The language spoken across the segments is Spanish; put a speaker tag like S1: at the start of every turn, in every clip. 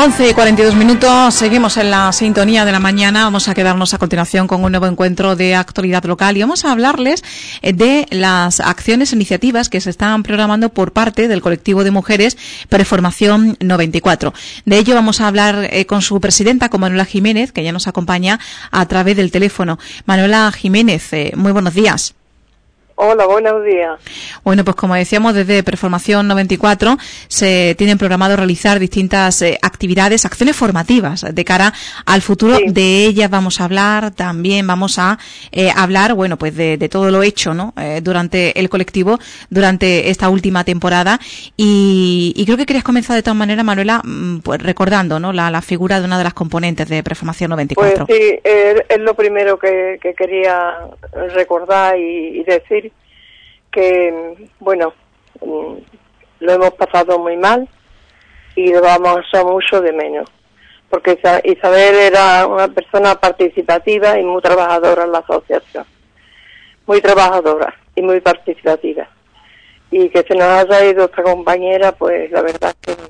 S1: 11:42, seguimos en la sintonía de la mañana. Vamos a quedarnos a continuación con un nuevo encuentro de actualidad local y vamos a hablarles de las acciones e iniciativas que se están programando por parte del colectivo de mujeres Preformación 94. De ello vamos a hablar con su presidenta, con Manuela Jiménez, que ya nos acompaña a través del teléfono. Manuela Jiménez, muy buenos días.
S2: Hola, buenos días.
S1: Bueno, pues como decíamos, desde Preformación 94 se tienen programado realizar distintas actividades, acciones formativas de cara al futuro. Sí. De ellas vamos a hablar, también vamos a hablar, bueno, pues de todo lo hecho, ¿no? Durante el colectivo, durante esta última temporada. Y creo que querías comenzar de todas maneras, Manuela, pues recordando, ¿no? La figura de una de las componentes de Preformación 94.
S2: Pues sí, es lo primero que quería recordar y decir. Que, bueno, lo hemos pasado muy mal y lo vamos a echar mucho de menos, porque Isabel era una persona participativa y muy trabajadora en la asociación, muy trabajadora y muy participativa, y que se nos haya ido esta compañera, pues la verdad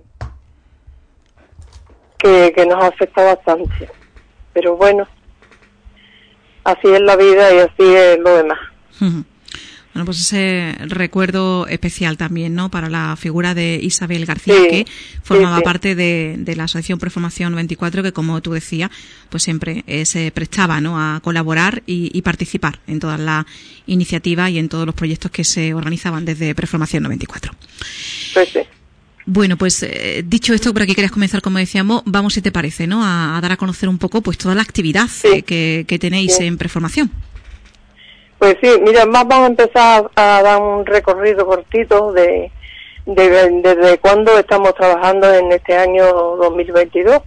S2: que nos afecta bastante, pero bueno, así es la vida y así es lo demás.
S1: Bueno, pues ese recuerdo especial también, ¿no? Para la figura de Isabel García, sí, que formaba parte de la Asociación Preformación 94, que como tú decías, pues siempre se prestaba, ¿no? A colaborar y participar en todas las iniciativas y en todos los proyectos que se organizaban desde Preformación 94.
S2: Pues sí.
S1: Bueno, pues dicho esto, por aquí querías comenzar, como decíamos, vamos, si te parece, ¿no? A dar a conocer un poco, pues toda la actividad que tenéis en Preformación.
S2: Pues sí, mira, vamos a empezar a dar un recorrido cortito de desde cuándo estamos trabajando en este año 2022.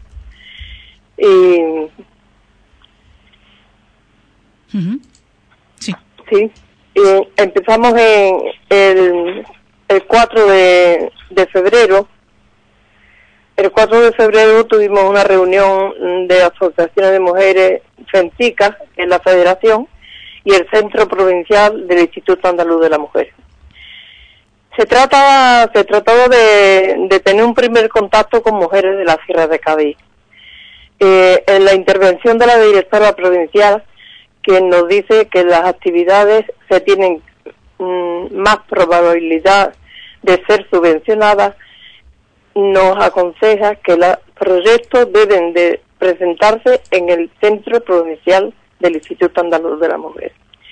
S1: Sí.
S2: Sí, y empezamos en el 4 de febrero. El 4 de febrero tuvimos una reunión de asociaciones de mujeres FENCICA, que es la federación, y el Centro Provincial del Instituto Andaluz de la Mujer. Se trataba de tener un primer contacto con mujeres de la Sierra de Cádiz. En la intervención de la directora provincial, quien nos dice que las actividades se tienen más probabilidad de ser subvencionadas, nos aconseja que los proyectos deben de presentarse en el Centro Provincial del Instituto Andaluz de la Mujer.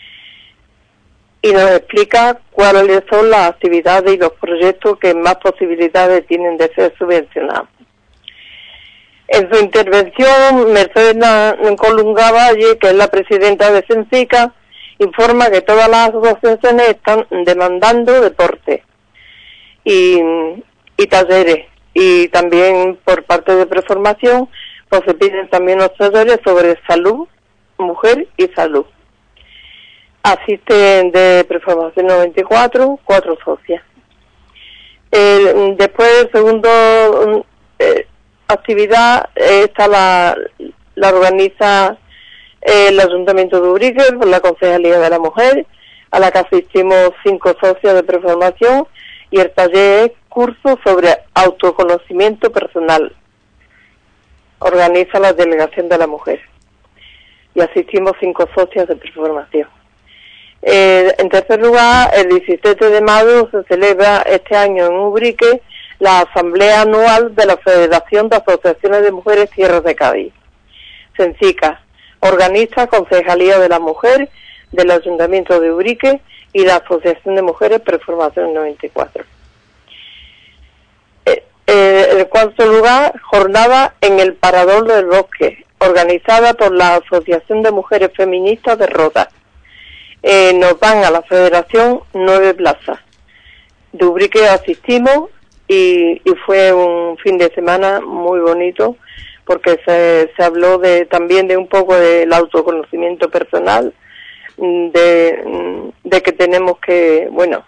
S2: Y nos explica cuáles son las actividades y los proyectos que más posibilidades tienen de ser subvencionados. En su intervención, Mercedes Colunga Valle, que es la presidenta de FENCICA, informa que todas las asociaciones están demandando deporte y talleres, y también por parte de Preformación pues se piden también los talleres sobre salud, mujer y salud. Asisten de Preformación 94 4 socias. Después del segundo actividad, esta la organiza el Ayuntamiento de Ubrique por la Concejalía de la Mujer, a la que asistimos 5 socios de Preformación, y el taller es curso sobre autoconocimiento personal. Organiza la Delegación de la Mujer y asistimos 5 socios de Preformación. En tercer lugar, el 17 de mayo se celebra este año en Ubrique la Asamblea Anual de la Federación de Asociaciones de Mujeres Sierra de Cádiz, FENCICA. Organiza Concejalía de la Mujer del Ayuntamiento de Ubrique y la Asociación de Mujeres Preformación 94. En cuarto lugar, jornada en el Parador del Bosque, organizada por la Asociación de Mujeres Feministas de Rota. Nos dan a la Federación 9 plazas. De Ubrique asistimos y fue un fin de semana muy bonito, porque se habló también de un poco del autoconocimiento personal, de que tenemos que, bueno,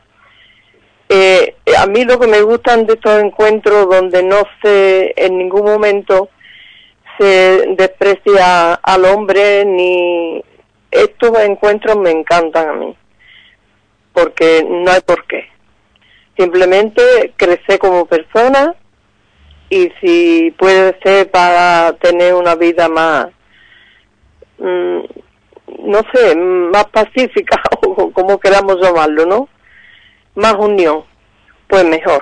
S2: a mí lo que me gustan de estos encuentros donde no se, en ningún momento se desprecia al hombre, ni estos encuentros me encantan a mí, porque no hay por qué. Simplemente crecer como persona y si puede ser para tener una vida más, no sé, más pacífica o como queramos llamarlo, ¿no? Más unión, pues mejor.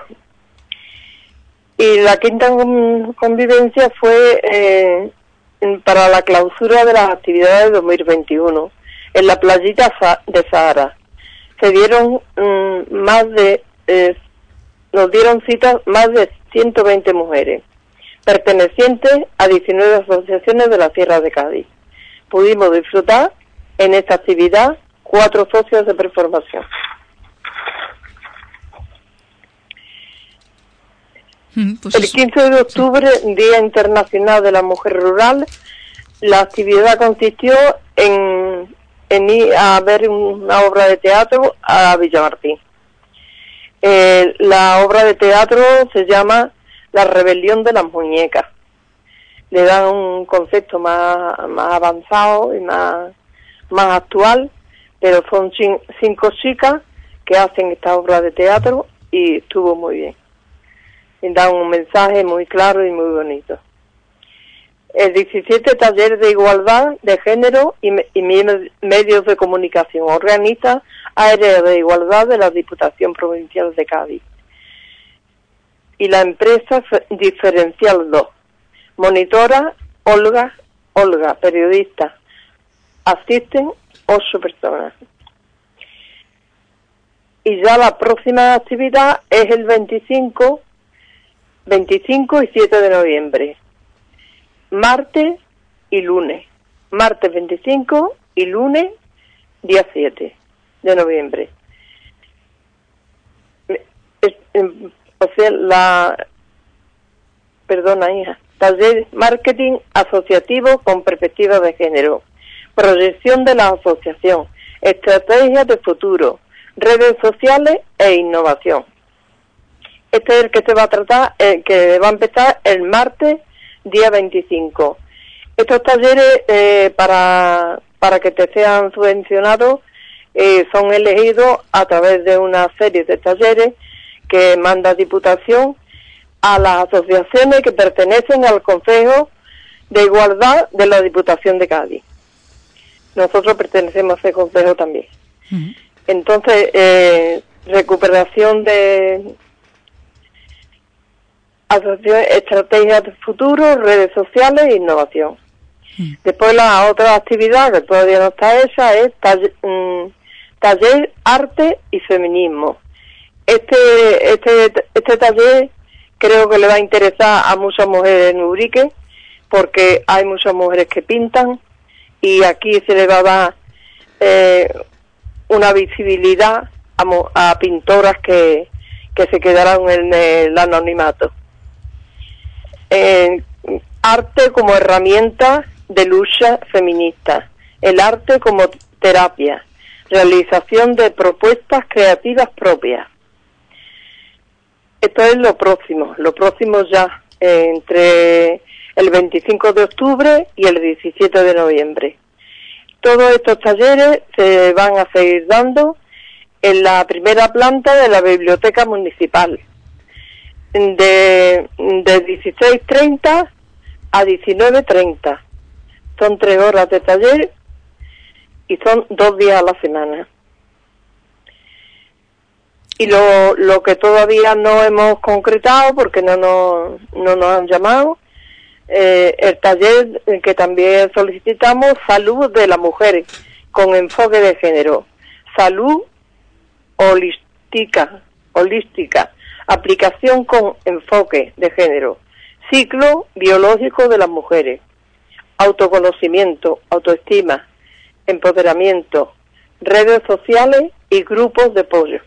S2: Y la quinta convivencia fue para la clausura de las actividades de 2021 en la playita de Sahara. Se dieron nos dieron cita más de 120 mujeres, pertenecientes a 19 asociaciones de la Sierra de Cádiz. Pudimos disfrutar en esta actividad 4 socios de preformación.
S1: Pues
S2: el 15 de octubre, Día Internacional de la Mujer Rural, la actividad consistió en ir a ver una obra de teatro a Villamartín. La obra de teatro se llama La Rebelión de las Muñecas. Le dan un concepto más avanzado y más actual, pero son 5 chicas que hacen esta obra de teatro y estuvo muy bien. Y dan un mensaje muy claro y muy bonito. El 17 taller de igualdad de género y medios de comunicación organiza Área de Igualdad de la Diputación Provincial de Cádiz. Y la empresa Diferencial 2. Monitora Olga, periodista. Asisten 8 personas. Y ya la próxima actividad es el 25 y 7 de noviembre. Martes y lunes. Martes 25 y lunes día 7 de noviembre. O sea, perdona, hija. Taller Marketing Asociativo con Perspectiva de Género. Proyección de la asociación. Estrategias de futuro. Redes sociales e innovación. Este es el que se va a tratar, que va a empezar el martes, día 25. Estos talleres, para que te sean subvencionados, son elegidos a través de una serie de talleres que manda Diputación a las asociaciones que pertenecen al Consejo de Igualdad de la Diputación de Cádiz. Nosotros pertenecemos a ese consejo también. Uh-huh. Entonces, recuperación de asociación, estrategias de futuro, redes sociales e innovación. Uh-huh. Después la otra actividad que todavía no está hecha es taller arte y feminismo. Este taller creo que le va a interesar a muchas mujeres en Ubrique, porque hay muchas mujeres que pintan y aquí se le va a dar una visibilidad a pintoras que se quedaron en el anonimato. Arte como herramienta de lucha feminista, el arte como terapia, realización de propuestas creativas propias. Esto es lo próximo ya, entre el 25 de octubre y el 17 de noviembre. Todos estos talleres se van a seguir dando en la primera planta de la Biblioteca Municipal, de 16:30 a 19:30. Son 3 horas de taller y son 2 días a la semana. Y lo que todavía no hemos concretado, porque no nos han llamado, el taller que también solicitamos, salud de la mujer con enfoque de género, salud holística, aplicación con enfoque de género, ciclo biológico de las mujeres, autoconocimiento, autoestima, empoderamiento, redes sociales y grupos de apoyo.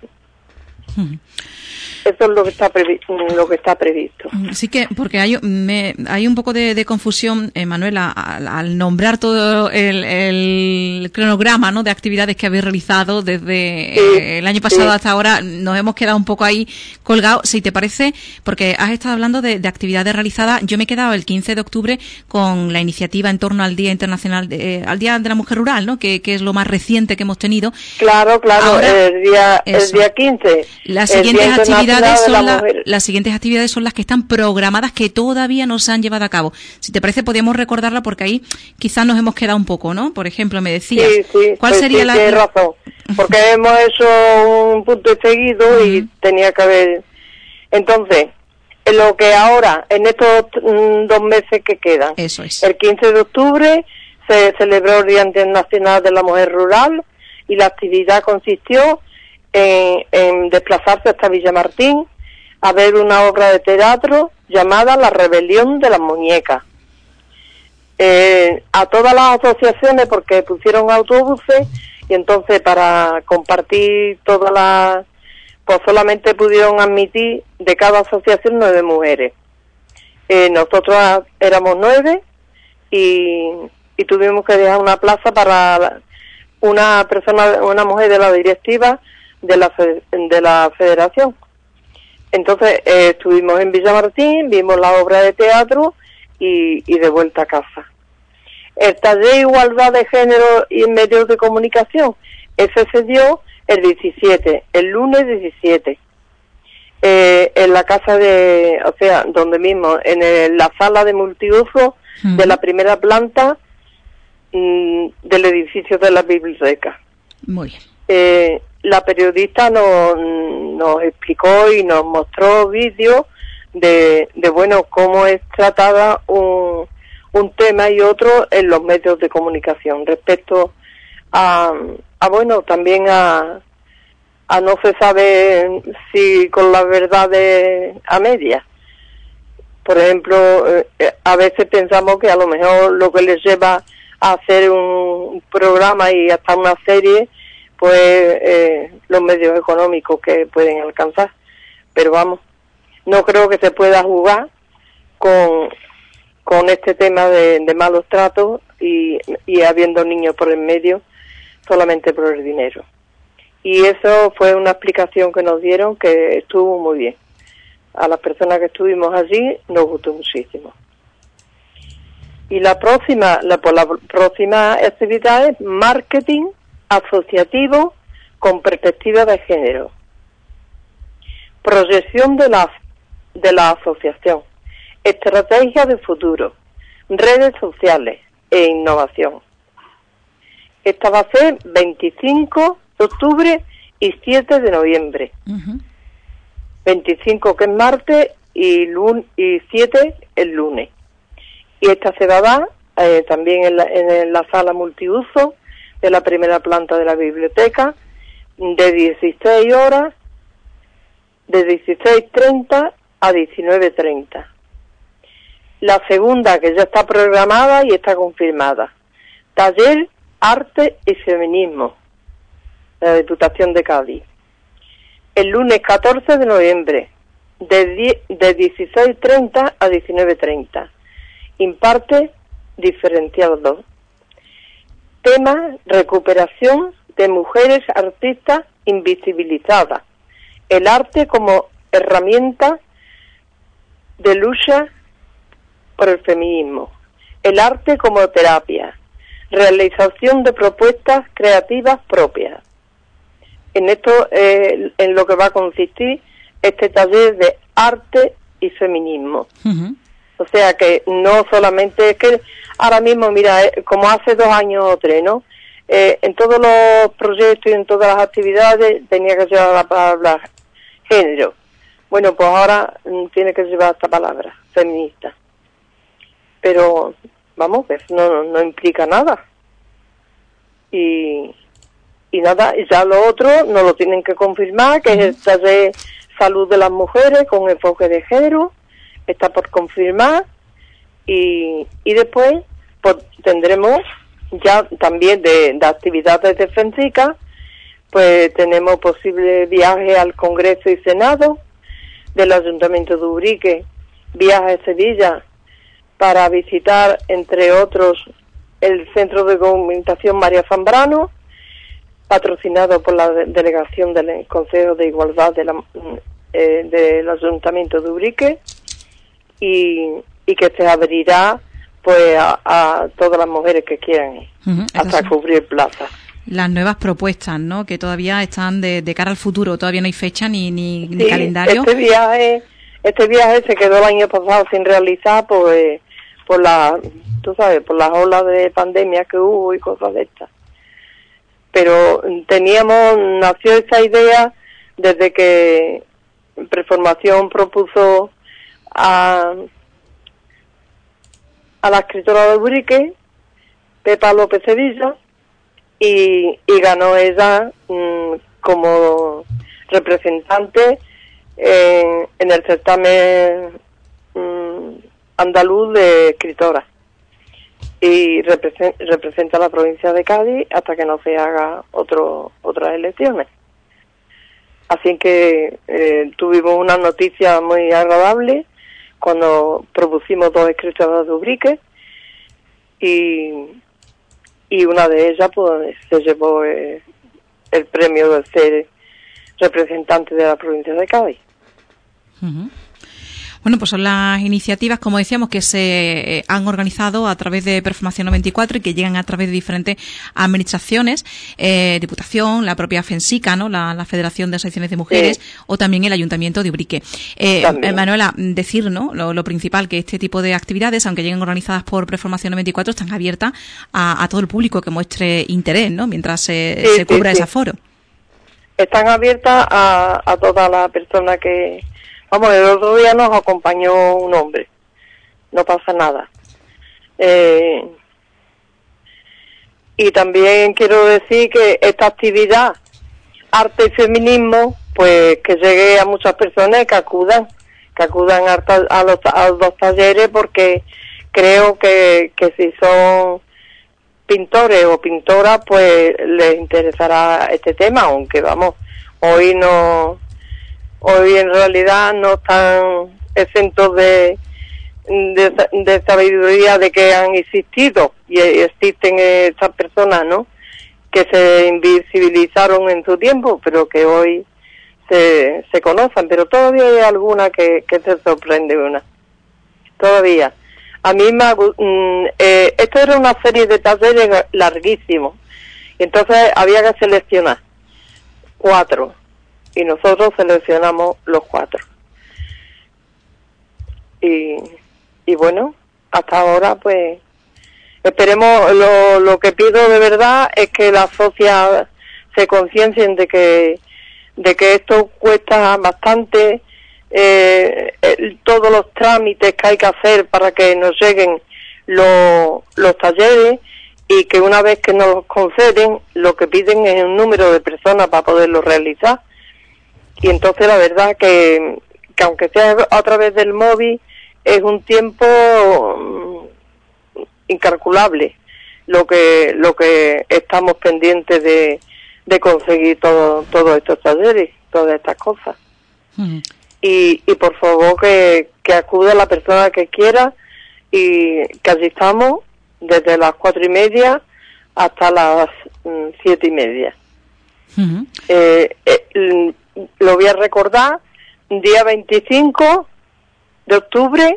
S2: Eso es lo que está previsto.
S1: Sí, que porque hay un poco de confusión, Manuela, al nombrar todo el cronograma, ¿no?, de actividades que habéis realizado desde el año pasado hasta ahora. Nos hemos quedado un poco ahí colgados, si te parece, porque has estado hablando de actividades realizadas. Yo me he quedado el 15 de octubre con la iniciativa en torno al Día Internacional, al Día de la Mujer Rural, ¿no?, que es lo más reciente que hemos tenido.
S2: Claro, ahora, el día 15.
S1: Las siguientes actividades las siguientes actividades son las que están programadas, que todavía no se han llevado a cabo. Si te parece, podríamos recordarla porque ahí quizás nos hemos quedado un poco, ¿no? Por ejemplo, me decías,
S2: sí,
S1: ¿cuál sería la...?
S2: Tienes razón, porque hemos hecho un punto seguido y tenía que haber... Entonces, en lo que ahora, en estos 2 meses que quedan,
S1: eso es.
S2: El 15 de octubre se celebró el Día Internacional de la Mujer Rural y la actividad consistió en desplazarse hasta Villamartín a ver una obra de teatro llamada La Rebelión de las Muñecas. A todas las asociaciones, porque pusieron autobuses, y entonces para compartir todas las... pues solamente pudieron admitir de cada asociación 9 mujeres. Nosotros éramos 9 y tuvimos que dejar una plaza para una mujer de la directiva de la federación. Entonces estuvimos en Villamartín, vimos la obra de teatro y de vuelta a casa. El taller de igualdad de género y medios de comunicación, ese se dio el 17, el lunes 17, en la casa donde mismo, en la sala de multiuso de la primera planta del edificio de la biblioteca.
S1: Muy bien.
S2: La periodista nos explicó y nos mostró vídeos de cómo es tratada un tema y otro en los medios de comunicación respecto también a no se sabe si con la verdad a medias. Por ejemplo, a veces pensamos que a lo mejor lo que les lleva a hacer un programa y hasta una serie, pues los medios económicos que pueden alcanzar. Pero vamos, no creo que se pueda jugar con este tema de malos tratos y habiendo niños por en medio solamente por el dinero. Y eso fue una explicación que nos dieron que estuvo muy bien. A las personas que estuvimos allí nos gustó muchísimo. Y la próxima actividad es marketing asociativo con perspectiva de género. Proyección de la asociación. Estrategia de futuro. Redes sociales e innovación. Esta va a ser 25 de octubre y 7 de noviembre. 25 que es martes y 7 el lunes. Y esta se va a dar también en la sala multiuso de la primera planta de la biblioteca de 16 horas, de 16:30 a 19:30. La segunda, que ya está programada y está confirmada, taller Arte y Feminismo, de la Diputación de Cádiz. El lunes 14 de noviembre, de 16:30 a 19:30. Imparte diferenciado. Tema: recuperación de mujeres artistas invisibilizadas. El arte como herramienta de lucha por el feminismo. El arte como terapia. Realización de propuestas creativas propias. En esto en lo que va a consistir este taller de arte y feminismo. O sea que no solamente es que ahora mismo, mira, como hace 2 años o 3, ¿no? En todos los proyectos y en todas las actividades tenía que llevar la palabra género. Bueno, pues ahora tiene que llevar esta palabra, feminista. Pero, vamos, pues no implica nada. Y nada, y ya lo otro nos lo tienen que confirmar, que es el taller salud de las mujeres con enfoque de género, está por confirmar, y después pues tendremos ya también de actividades de FENSICA, pues tenemos posible viaje al Congreso y Senado del Ayuntamiento de Ubrique, viaje a Sevilla para visitar, entre otros, el Centro de Documentación María Zambrano, patrocinado por la delegación del Consejo de Igualdad del Ayuntamiento de Ubrique, y que se abrirá pues a todas las mujeres que quieran ir, hasta cubrir plazas.
S1: Las nuevas propuestas, ¿no? Que todavía están de cara al futuro, todavía no hay fecha ni calendario.
S2: Este viaje se quedó el año pasado sin realizar por tú sabes, por las olas de pandemia que hubo y cosas de estas. Pero nació esa idea desde que Preformación propuso a la escritora de Ubrique, Pepa López Sevilla, y ganó ella como representante en el certamen andaluz de escritoras, y representa a la provincia de Cádiz hasta que no se haga otras elecciones. Así que tuvimos una noticia muy agradable cuando propusimos 2 escritoras de Ubrique, y una de ellas pues se llevó el premio de ser representante de la provincia de Cádiz.
S1: Uh-huh. Bueno, pues son las iniciativas, como decíamos, que se han organizado a través de Preformación 94 y que llegan a través de diferentes administraciones, Diputación, la propia FENSICA, ¿no? La Federación de Asociaciones de Mujeres, o también el Ayuntamiento de Ubrique. Manuela, decir, ¿no? Lo principal, que este tipo de actividades, aunque lleguen organizadas por Preformación 94, están abiertas a todo el público que muestre interés, ¿no? Mientras se cubra ese aforo.
S2: Están abiertas a toda la persona que... Vamos, el otro día nos acompañó un hombre, no pasa nada. Y también quiero decir que esta actividad, arte y feminismo, pues que llegue a muchas personas que acudan a los talleres, porque creo que si son pintores o pintoras, pues les interesará este tema, aunque vamos, hoy en realidad no están exentos de sabiduría de que han existido y existen estas personas, ¿no? Que se invisibilizaron en su tiempo, pero que hoy se conocen, pero todavía hay alguna que se sorprende una. Todavía. A mí esto era una serie de talleres larguísimos, entonces había que seleccionar 4. Y nosotros seleccionamos los 4. Y bueno, hasta ahora pues esperemos, lo que pido de verdad es que las socias se conciencien de que esto cuesta bastante, todos los trámites que hay que hacer para que nos lleguen los talleres, y que una vez que nos los conceden, lo que piden es un número de personas para poderlo realizar. Y entonces la verdad que aunque sea a través del móvil, es un tiempo incalculable lo que estamos pendientes de conseguir todos estos talleres, todas estas cosas. Uh-huh. Y por favor que acuda la persona que quiera, y que allí estamos desde las 4:30 hasta las 7:30. Uh-huh. Lo voy a recordar, día 25 de octubre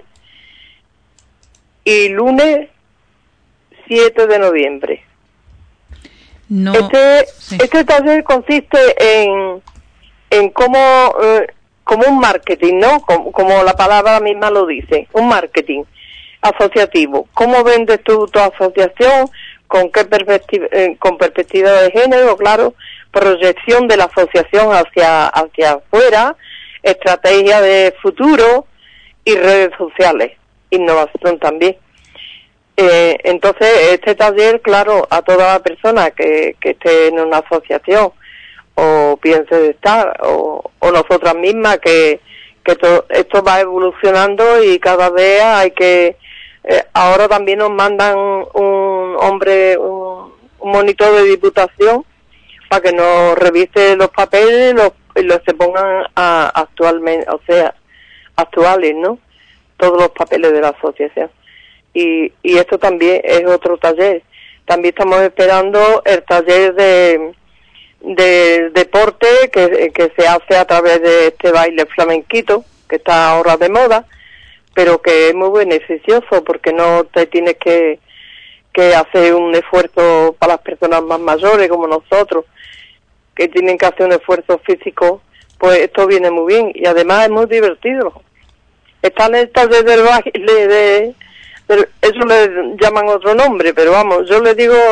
S2: y lunes 7 de noviembre. No, este taller consiste en como un marketing, ¿no? Como la palabra misma lo dice, un marketing asociativo. ¿Cómo vendes tu asociación? ¿Con qué perspectiva de género? Claro, proyección de la asociación hacia afuera, estrategia de futuro y redes sociales, innovación también. Entonces, este taller, claro, a toda la persona que esté en una asociación o piense de estar, o nosotras mismas, que esto va evolucionando y cada vez hay que... ahora también nos mandan un monitor de diputación para que nos revise los papeles y los se pongan actualmente, o sea, actuales, ¿no? Todos los papeles de la asociación. Y esto también es otro taller. También estamos esperando el taller de deporte que se hace a través de este baile flamenquito, que está ahora de moda, pero que es muy beneficioso porque no te tienes que que hace un esfuerzo para las personas más mayores como nosotros, que tienen que hacer un esfuerzo físico, pues esto viene muy bien y además es muy divertido. Está en el taller del baile, eso le llaman otro nombre, pero vamos, yo le digo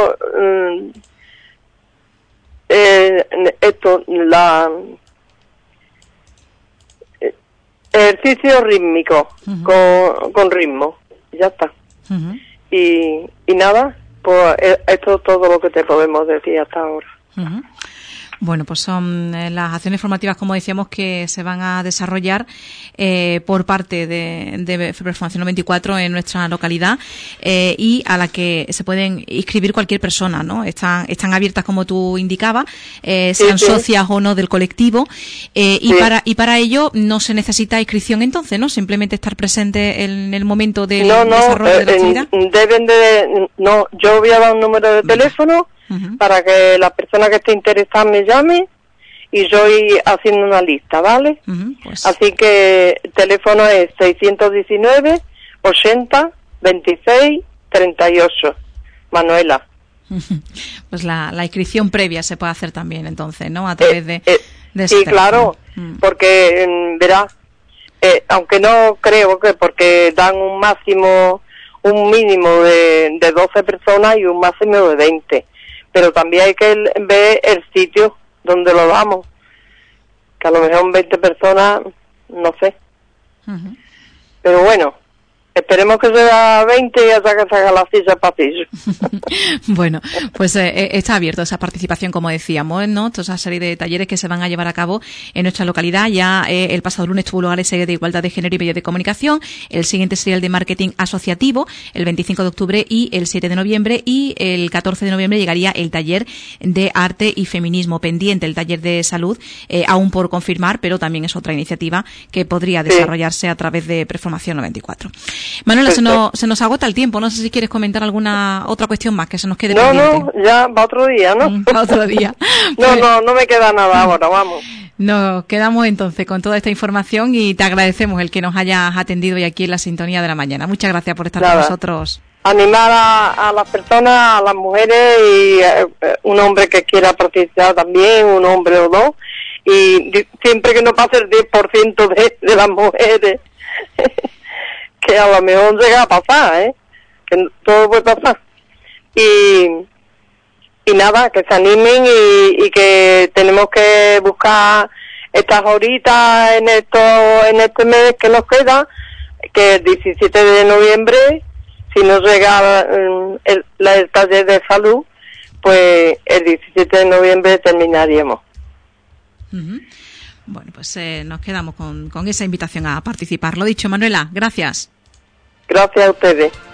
S2: ejercicio rítmico, con ritmo, ya está. Y nada, pues esto es todo lo que te podemos decir hasta ahora.
S1: Bueno, pues son las acciones formativas, como decíamos, que se van a desarrollar por parte de Performación 94 en nuestra localidad y a la que se pueden inscribir cualquier persona, ¿no? Están abiertas, como tú indicabas, sean socias o no del colectivo, y para ello no se necesita inscripción entonces, ¿no? Simplemente estar presente en el momento del desarrollo de la actividad.
S2: Yo voy a dar un número de teléfono para que la persona que esté interesada me llame y yo voy haciendo una lista, ¿vale? Pues. Así que el teléfono es 619 80 26 38. Manuela.
S1: Pues la inscripción previa se puede hacer también entonces, ¿no? A través de
S2: sí, claro, porque verás, aunque no creo que porque dan un mínimo de 12 personas y un máximo de 20. Pero también hay que ver el sitio donde lo damos, que a lo mejor 20 personas, no sé. Pero bueno, esperemos que sea 20 y hasta que se haga la silla pasillo.
S1: Bueno, pues está abierto esa participación, como decíamos, ¿no? Toda esa serie de talleres que se van a llevar a cabo en nuestra localidad. Ya el pasado lunes tuvo lugar ese de igualdad de género y medios de comunicación. El siguiente sería el de marketing asociativo, el 25 de octubre y el 7 de noviembre. Y el 14 de noviembre llegaría el taller de arte y feminismo. Pendiente el taller de salud, aún por confirmar, pero también es otra iniciativa que podría desarrollarse a través de Performación 94. Manuela, se nos agota el tiempo. No sé si quieres comentar alguna otra cuestión más que se nos quede pendiente.
S2: No, ya va otro día, ¿no?
S1: Va otro día.
S2: No me queda nada ahora, vamos.
S1: Nos quedamos entonces con toda esta información y te agradecemos el que nos hayas atendido hoy aquí en la sintonía de la mañana. Muchas gracias por estar con nosotros.
S2: Animar a las personas, a las mujeres y un hombre que quiera participar también, un hombre o dos, y siempre que no pase el 10% de las mujeres. Que a lo mejor llega a pasar, que todo puede pasar. Y nada, que se animen y que tenemos que buscar estas horitas en este mes que nos queda, que el 17 de noviembre, si no llega el taller de salud, pues el 17 de noviembre terminaríamos.
S1: Bueno, pues nos quedamos con esa invitación a participar. Lo dicho, Manuela, gracias.
S2: Gracias a ustedes.